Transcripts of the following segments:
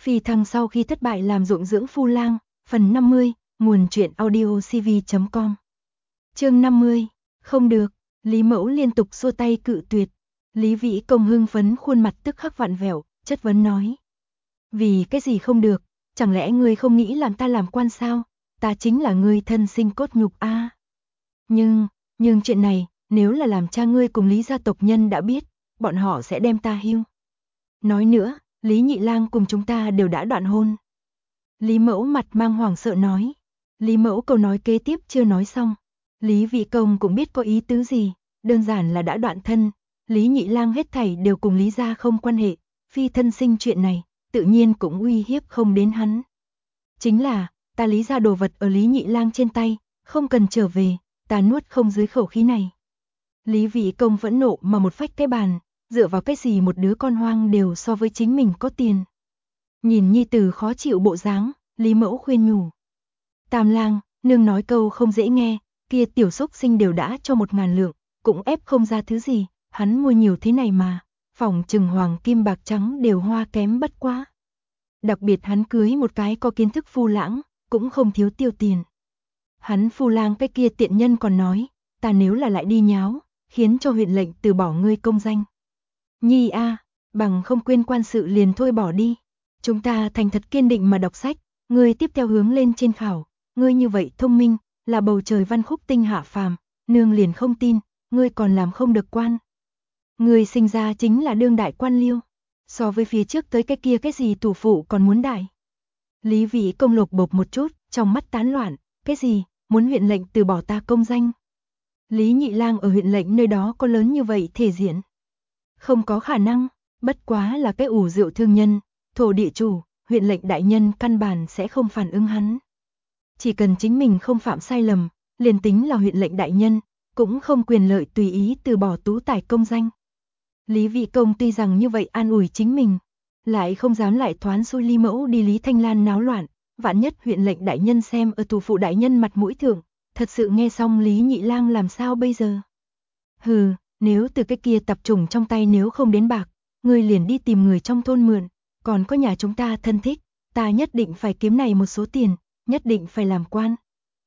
Phi thăng sau khi thất bại làm ruộng dưỡng phu lang, phần 50, nguồn truyện audio cv.com. Chương 50, không được, Lý Mẫu liên tục xua tay cự tuyệt. Lý Vĩ Công hưng phấn khuôn mặt tức khắc vặn vẹo, chất vấn nói. Vì cái gì không được, chẳng lẽ ngươi không nghĩ làm ta làm quan sao, ta chính là ngươi thân sinh cốt nhục a. Nhưng chuyện này, nếu là làm cha ngươi cùng Lý gia tộc nhân đã biết, bọn họ sẽ đem ta hưu. Nói nữa, Lý Nhị Lang cùng chúng ta đều đã đoạn hôn. Lý Mẫu mặt mang hoảng sợ nói. Lý Mẫu câu nói kế tiếp chưa nói xong. Lý Vĩ Công cũng biết có ý tứ gì, đơn giản là đã đoạn thân. Lý Nhị Lang hết thảy đều cùng Lý gia không quan hệ, phi thân sinh chuyện này, tự nhiên cũng uy hiếp không đến hắn. Chính là, ta Lý gia đồ vật ở Lý Nhị Lang trên tay, không cần trở về, ta nuốt không dưới khẩu khí này. Lý Vĩ Công phẫn nộ mà một phách cái bàn, dựa vào cái gì một đứa con hoang đều so với chính mình có tiền. Nhìn nhi tử khó chịu bộ dáng, Lý Mẫu khuyên nhủ. Tam Lang, nương nói câu không dễ nghe, kia tiểu xúc sinh đều đã cho 1.000 lượng, cũng ép không ra thứ gì, hắn mua nhiều thế này mà, phỏng chừng hoàng kim bạc trắng đều hoa kém bất quá. Đặc biệt hắn cưới một cái có kiến thức phu lãng, cũng không thiếu tiêu tiền. Hắn phu lang cái kia tiện nhân còn nói, ta nếu là lại đi nháo, khiến cho huyện lệnh từ bỏ ngươi công danh. Nhi a, bằng không quên quan sự liền thôi bỏ đi. Chúng ta thành thật kiên định mà đọc sách, ngươi tiếp theo hướng lên trên khảo, ngươi như vậy thông minh, là bầu trời văn khúc tinh hạ phàm, nương liền không tin, ngươi còn làm không được quan. Ngươi sinh ra chính là đương đại quan liêu, so với phía trước tới cái kia cái gì tù phụ còn muốn đại. Lý Vĩ Công lột bột một chút, trong mắt tán loạn, cái gì, muốn huyện lệnh từ bỏ ta công danh. Lý Nhị Lang ở huyện lệnh nơi đó có lớn như vậy thể diện. Không có khả năng, bất quá là cái ủ rượu thương nhân, thổ địa chủ, huyện lệnh đại nhân căn bản sẽ không phản ứng hắn. Chỉ cần chính mình không phạm sai lầm, liền tính là huyện lệnh đại nhân, cũng không quyền lợi tùy ý từ bỏ tú tài công danh. Lý Vĩ Công tuy rằng như vậy an ủi chính mình, lại không dám lại thoán xui Lý Mẫu đi Lý Thanh Lan náo loạn, vạn nhất huyện lệnh đại nhân xem ở tù phụ đại nhân mặt mũi thượng, thật sự nghe xong Lý Nhị Lang làm sao bây giờ? Hừ, nếu từ cái kia tập trùng trong tay nếu không đến bạc, ngươi liền đi tìm người trong thôn mượn, còn có nhà chúng ta thân thích, ta nhất định phải kiếm này một số tiền, nhất định phải làm quan.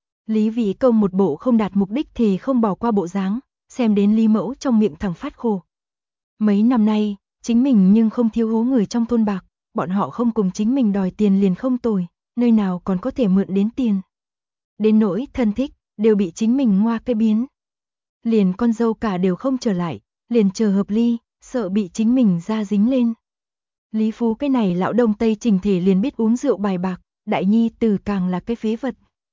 Lý Vĩ Công một bộ không đạt mục đích thì không bỏ qua bộ dáng, xem đến Lý Mẫu trong miệng thẳng phát khổ. Mấy năm nay, chính mình nhưng không thiếu hố người trong thôn bạc, bọn họ không cùng chính mình đòi tiền liền không tồi, nơi nào còn có thể mượn đến tiền. Đến nỗi thân thích, đều bị chính mình ngoa cái biến. Liền con dâu cả đều không trở lại, liền chờ hợp ly, sợ bị chính mình ra dính lên. Lý Phú cái này lão đông tây trình thể liền biết uống rượu bài bạc, đại nhi tử càng là cái phế vật.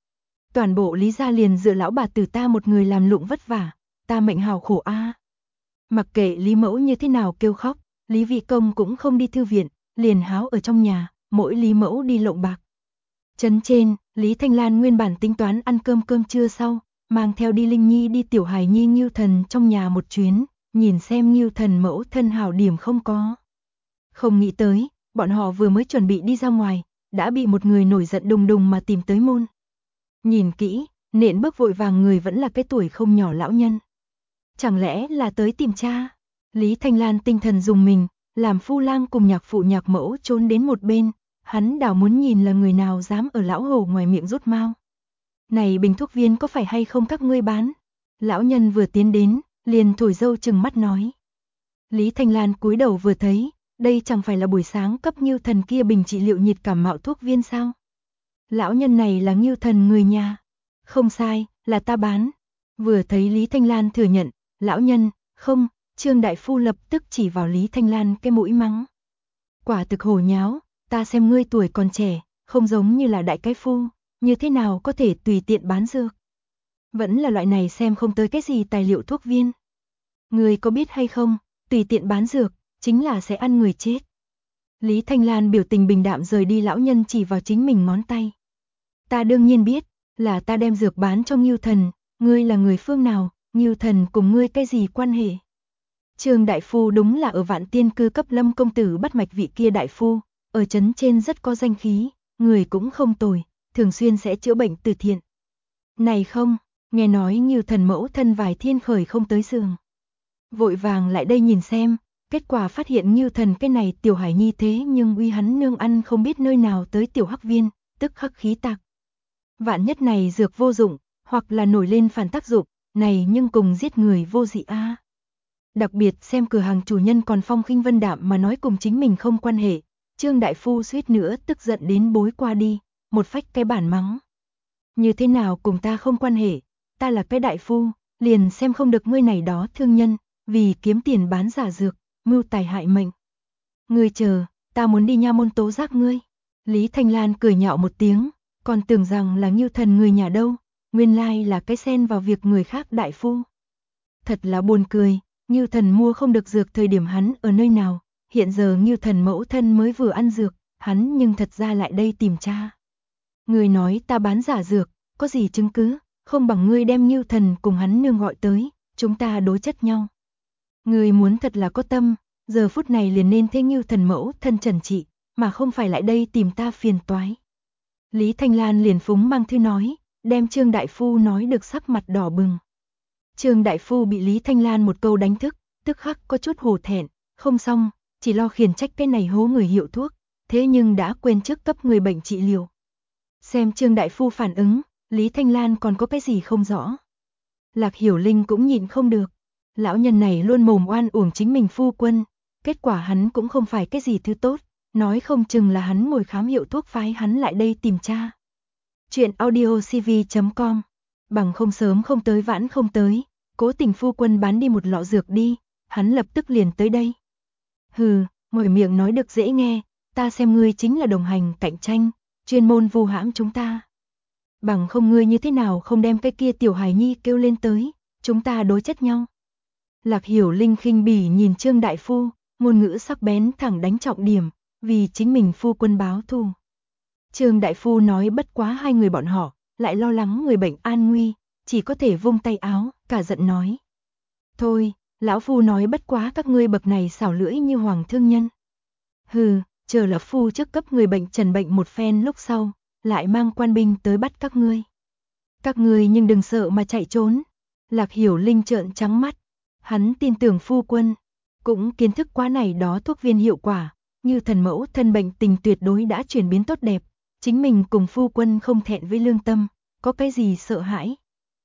Toàn bộ Lý gia liền dựa lão bà tử ta một người làm lụng vất vả, ta mệnh hào khổ a. Mặc kệ Lý Mẫu như thế nào kêu khóc, Lý Vĩ Công cũng không đi thư viện, liền háo ở trong nhà, mỗi Lý Mẫu đi lộng bạc. Trấn trên, Lý Thanh Lan nguyên bản tính toán ăn cơm trưa sau, mang theo đi Linh Nhi đi tiểu hài nhi Ngưu Thần trong nhà một chuyến, nhìn xem Ngưu Thần mẫu thân hảo điểm không có. Không nghĩ tới, bọn họ vừa mới chuẩn bị đi ra ngoài, đã bị một người nổi giận đùng đùng mà tìm tới môn. Nhìn kỹ, nện bước vội vàng người vẫn là cái tuổi không nhỏ lão nhân. Chẳng lẽ là tới tìm cha? Lý Thanh Lan tinh thần dùng mình, làm phu lang cùng nhạc phụ nhạc mẫu trốn đến một bên, hắn đảo muốn nhìn là người nào dám ở lão hồ ngoài miệng rút mao. Này bình thuốc viên có phải hay không các ngươi bán? Lão nhân vừa tiến đến, liền thổi dâu chừng mắt nói. Lý Thanh Lan cúi đầu vừa thấy, đây chẳng phải là buổi sáng cấp Ngưu Thần kia bình trị liệu nhiệt cảm mạo thuốc viên sao? Lão nhân này là Ngưu Thần người nhà. Không sai, là ta bán. Vừa thấy Lý Thanh Lan thừa nhận, lão nhân, không, Trương Đại Phu lập tức chỉ vào Lý Thanh Lan cái mũi mắng. Quả thực hồ nháo, ta xem ngươi tuổi còn trẻ, không giống như là đại cái phu, như thế nào có thể tùy tiện bán dược. Vẫn là loại này xem không tới cái gì tài liệu thuốc viên. Ngươi có biết hay không, tùy tiện bán dược, chính là sẽ ăn người chết. Lý Thanh Lan biểu tình bình đạm rời đi lão nhân chỉ vào chính mình ngón tay. Ta đương nhiên biết, là ta đem dược bán cho Ngưu Thần, ngươi là người phương nào, Ngưu Thần cùng ngươi cái gì quan hệ? Trương Đại Phu đúng là ở Vạn Tiên Cư cấp Lâm công tử bắt mạch vị kia đại phu, ở trấn trên rất có danh khí, người cũng không tồi, thường xuyên sẽ chữa bệnh từ thiện. Này không, nghe nói Ngưu Thần mẫu thân vài thiên khởi không tới giường. Vội vàng lại đây nhìn xem, Kết quả phát hiện Ngưu Thần cái này tiểu hải nhi thế nhưng uy hắn nương ăn không biết nơi nào tới tiểu hắc viên, tức khắc khí tạc. Vạn nhất này dược vô dụng, hoặc là nổi lên phản tác dụng, này nhưng cùng giết người vô dị a. Đặc biệt xem cửa hàng chủ nhân còn phong khinh vân đạm mà nói cùng chính mình không quan hệ, Trương đại phu suýt nữa tức giận đến bối qua đi, một phách cái bản mắng. Như thế nào cùng ta không quan hệ, ta là cái đại phu, liền xem không được ngươi này đó thương nhân, vì kiếm tiền bán giả dược, mưu tài hại mệnh. Ngươi chờ, ta muốn đi nha môn tố giác ngươi. Lý Thanh Lan cười nhạo một tiếng, còn tưởng rằng là Ngưu Thần người nhà đâu, nguyên lai là cái xen vào việc người khác đại phu. Thật là buồn cười, Ngưu Thần mua không được dược thời điểm hắn ở nơi nào, hiện giờ Ngưu Thần mẫu thân mới vừa ăn dược, hắn nhưng thật ra lại đây tìm cha. Người nói ta bán giả dược, có gì chứng cứ, không bằng ngươi đem Ngưu Thần cùng hắn nương gọi tới, chúng ta đối chất nhau. Người muốn thật là có tâm, giờ phút này liền nên thế Ngưu Thần mẫu thân trần trị, mà không phải lại đây tìm ta phiền toái. Lý Thanh Lan liền phúng mang thư nói, đem Trương đại phu nói được sắc mặt đỏ bừng. Trương đại phu bị Lý Thanh Lan một câu đánh thức, tức khắc có chút hổ thẹn, không xong, chỉ lo khiển trách cái này hố người hiệu thuốc, thế nhưng đã quên trước cấp người bệnh trị liệu. Xem Trương đại phu phản ứng, Lý Thanh Lan còn có cái gì không rõ. Lạc Hiểu Linh cũng nhịn không được, lão nhân này luôn mồm oan uổng chính mình phu quân, kết quả hắn cũng không phải cái gì thứ tốt, nói không chừng là hắn ngồi khám hiệu thuốc phái hắn lại đây tìm cha. Chuyện audiocv.com, bằng không sớm không tới vãn không tới, cố tình phu quân bán đi một lọ dược đi, hắn lập tức liền tới đây. Hừ, mở miệng nói được dễ nghe, ta xem ngươi chính là đồng hành cạnh tranh, chuyên môn vu hãm chúng ta. Bằng không ngươi như thế nào không đem cái kia tiểu hài nhi kêu lên tới, chúng ta đối chất nhau. Lạc Hiểu Linh khinh bỉ nhìn Trương đại phu, ngôn ngữ sắc bén thẳng đánh trọng điểm, vì chính mình phu quân báo thù. Trương đại phu nói bất quá hai người bọn họ, lại lo lắng người bệnh an nguy, chỉ có thể vung tay áo, cả giận nói. Thôi, lão phu nói bất quá các ngươi bậc này xảo lưỡi như hoàng thương nhân. Hừ, chờ lão phu trước cấp người bệnh trần bệnh một phen lúc sau, lại mang quan binh tới bắt các ngươi. Các ngươi nhưng đừng sợ mà chạy trốn. Lạc Hiểu Linh trợn trắng mắt, hắn tin tưởng phu quân, cũng kiến thức quá này đó thuốc viên hiệu quả, như thần mẫu thân bệnh tình tuyệt đối đã chuyển biến tốt đẹp, chính mình cùng phu quân không thẹn với lương tâm, có cái gì sợ hãi.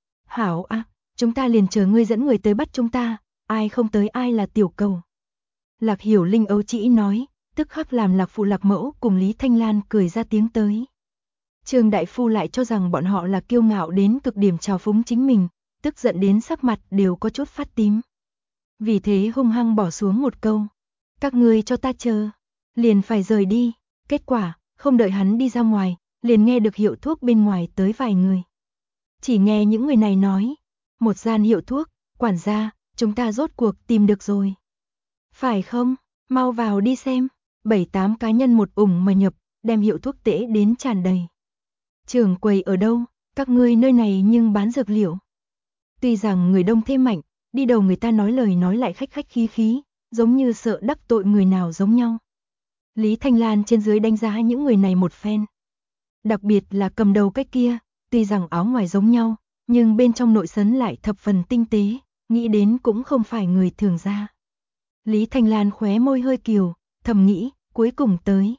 Hảo à, chúng ta liền chờ ngươi dẫn người tới bắt chúng ta, ai không tới ai là tiểu cầu. Lạc Hiểu Linh ấu trĩ nói, tức khắc làm Lạc phụ Lạc mẫu cùng Lý Thanh Lan cười ra tiếng tới. Trương đại phu lại cho rằng bọn họ là kiêu ngạo đến cực điểm trào phúng chính mình, tức giận đến sắc mặt đều có chút phát tím. Vì thế hung hăng bỏ xuống một câu, các ngươi cho ta chờ, liền phải rời đi. Kết quả, không đợi hắn đi ra ngoài, liền nghe được hiệu thuốc bên ngoài tới vài người. Chỉ nghe những người này nói, một gian hiệu thuốc, quản gia, chúng ta rốt cuộc tìm được rồi. Phải không, mau vào đi xem, 7-8 cá nhân một ủng mà nhập, đem hiệu thuốc tễ đến tràn đầy. Trưởng quầy ở đâu, các ngươi nơi này nhưng bán dược liệu. Tuy rằng người đông thế mạnh, đi đầu người ta nói lời nói lại khách khách khí khí, giống như sợ đắc tội người nào giống nhau. Lý Thanh Lan trên dưới đánh giá những người này một phen. Đặc biệt là cầm đầu cái kia, tuy rằng áo ngoài giống nhau, nhưng bên trong nội sấn lại thập phần tinh tế, nghĩ đến cũng không phải người thường ra. Lý Thanh Lan khóe môi hơi kiều, thầm nghĩ, cuối cùng tới.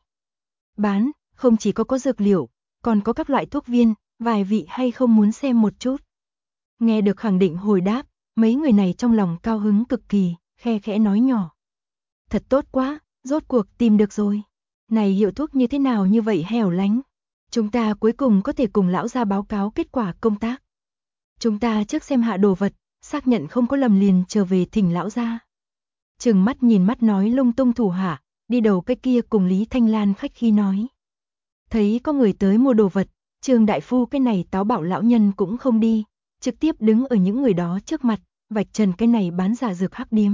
Bán, không chỉ có dược liệu, còn có các loại thuốc viên, vài vị hay không muốn xem một chút. Nghe được khẳng định hồi đáp, mấy người này trong lòng cao hứng cực kỳ, khe khẽ nói nhỏ. Thật tốt quá, rốt cuộc tìm được rồi. Này hiệu thuốc như thế nào như vậy hẻo lánh. Chúng ta cuối cùng có thể cùng lão gia báo cáo kết quả công tác. Chúng ta trước xem hạ đồ vật, xác nhận không có lầm liền trở về thỉnh lão gia. Trừng mắt nhìn mắt nói lung tung thủ hạ, đi đầu cái kia cùng Lý Thanh Lan khách khí nói. Thấy có người tới mua đồ vật, Trương đại phu cái này táo bạo lão nhân cũng không đi, trực tiếp đứng ở những người đó trước mặt, vạch trần cái này bán giả dược hắc điếm.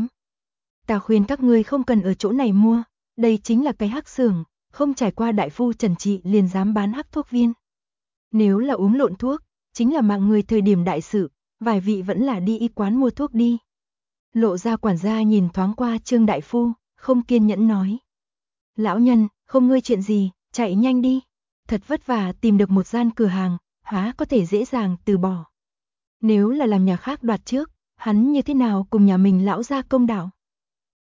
Ta khuyên các ngươi không cần ở chỗ này mua, đây chính là cái hắc xưởng, không trải qua đại phu trần trị liền dám bán hắc thuốc viên. Nếu là uống lộn thuốc, chính là mạng người thời điểm đại sự, vài vị vẫn là đi y quán mua thuốc đi. Lộ ra quản gia nhìn thoáng qua Trương đại phu, không kiên nhẫn nói. Lão nhân, không ngươi chuyện gì, chạy nhanh đi. Thật vất vả tìm được một gian cửa hàng, há có thể dễ dàng từ bỏ. Nếu là làm nhà khác đoạt trước, hắn như thế nào cùng nhà mình lão gia công đạo.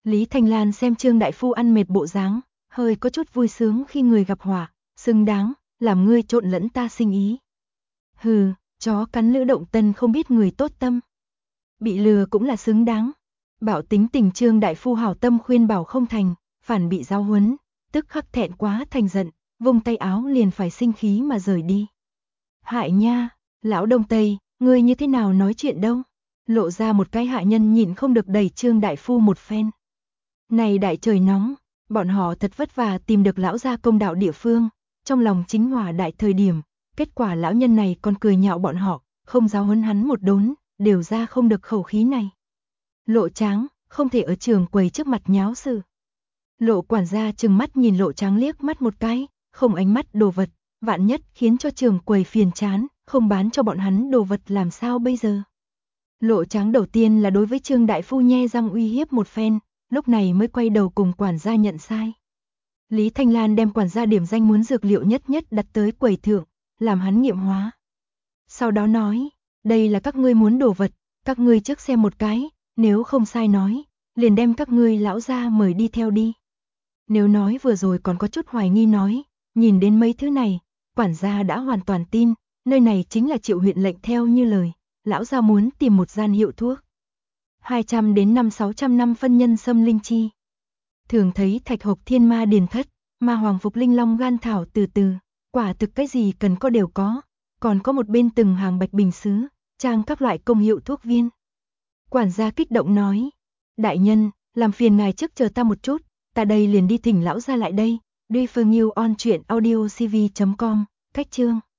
Lý Thanh Lan xem Trương đại phu ăn mệt bộ dáng, hơi có chút vui sướng khi người gặp họa, xứng đáng, làm ngươi trộn lẫn ta sinh ý. Hừ, chó cắn lữ động tân không biết người tốt tâm. Bị lừa cũng là xứng đáng. Bảo tính tình Trương đại phu hảo tâm khuyên bảo không thành, phản bị giáo huấn, tức khắc thẹn quá thành giận, vung tay áo liền phải sinh khí mà rời đi. Hại nha, lão Đông Tây, ngươi như thế nào nói chuyện đâu? Lộ ra một cái hạ nhân nhịn không được đẩy Trương đại phu một phen. Này đại trời nóng, bọn họ thật vất vả tìm được lão gia công đạo địa phương, trong lòng chính hòa đại thời điểm, kết quả lão nhân này còn cười nhạo bọn họ, không giáo huấn hắn một đốn, đều ra không được khẩu khí này. Lộ Tráng, không thể ở trường quầy trước mặt nháo sự. Lộ quản gia trừng mắt nhìn Lộ Tráng liếc mắt một cái, không ánh mắt đồ vật, vạn nhất khiến cho trường quầy phiền chán, không bán cho bọn hắn đồ vật làm sao bây giờ. Lộ Tráng đầu tiên là đối với Trương đại phu nhe răng uy hiếp một phen, lúc này mới quay đầu cùng quản gia nhận sai. Lý Thanh Lan đem quản gia điểm danh muốn dược liệu nhất nhất đặt tới quầy thượng, làm hắn nghiệm hóa. Sau đó nói, đây là các ngươi muốn đồ vật, các ngươi trước xem một cái, nếu không sai nói, liền đem các ngươi lão gia mời đi theo đi. Nếu nói vừa rồi còn có chút hoài nghi nói, nhìn đến mấy thứ này, quản gia đã hoàn toàn tin, nơi này chính là Triệu huyện lệnh theo như lời, lão gia muốn tìm một gian hiệu thuốc. 200 đến 500-600 năm phân nhân sâm linh chi. Thường thấy thạch hộc thiên ma điền thất, ma hoàng phục linh long gan thảo từ từ, quả thực cái gì cần có đều có, còn có một bên từng hàng bạch bình sứ, trang các loại công hiệu thuốc viên. Quản gia kích động nói, đại nhân, làm phiền ngài trước chờ ta một chút, ta đây liền đi thỉnh lão gia lại đây, Duy Phương Yêu on truyện audio cv.com, cách chương.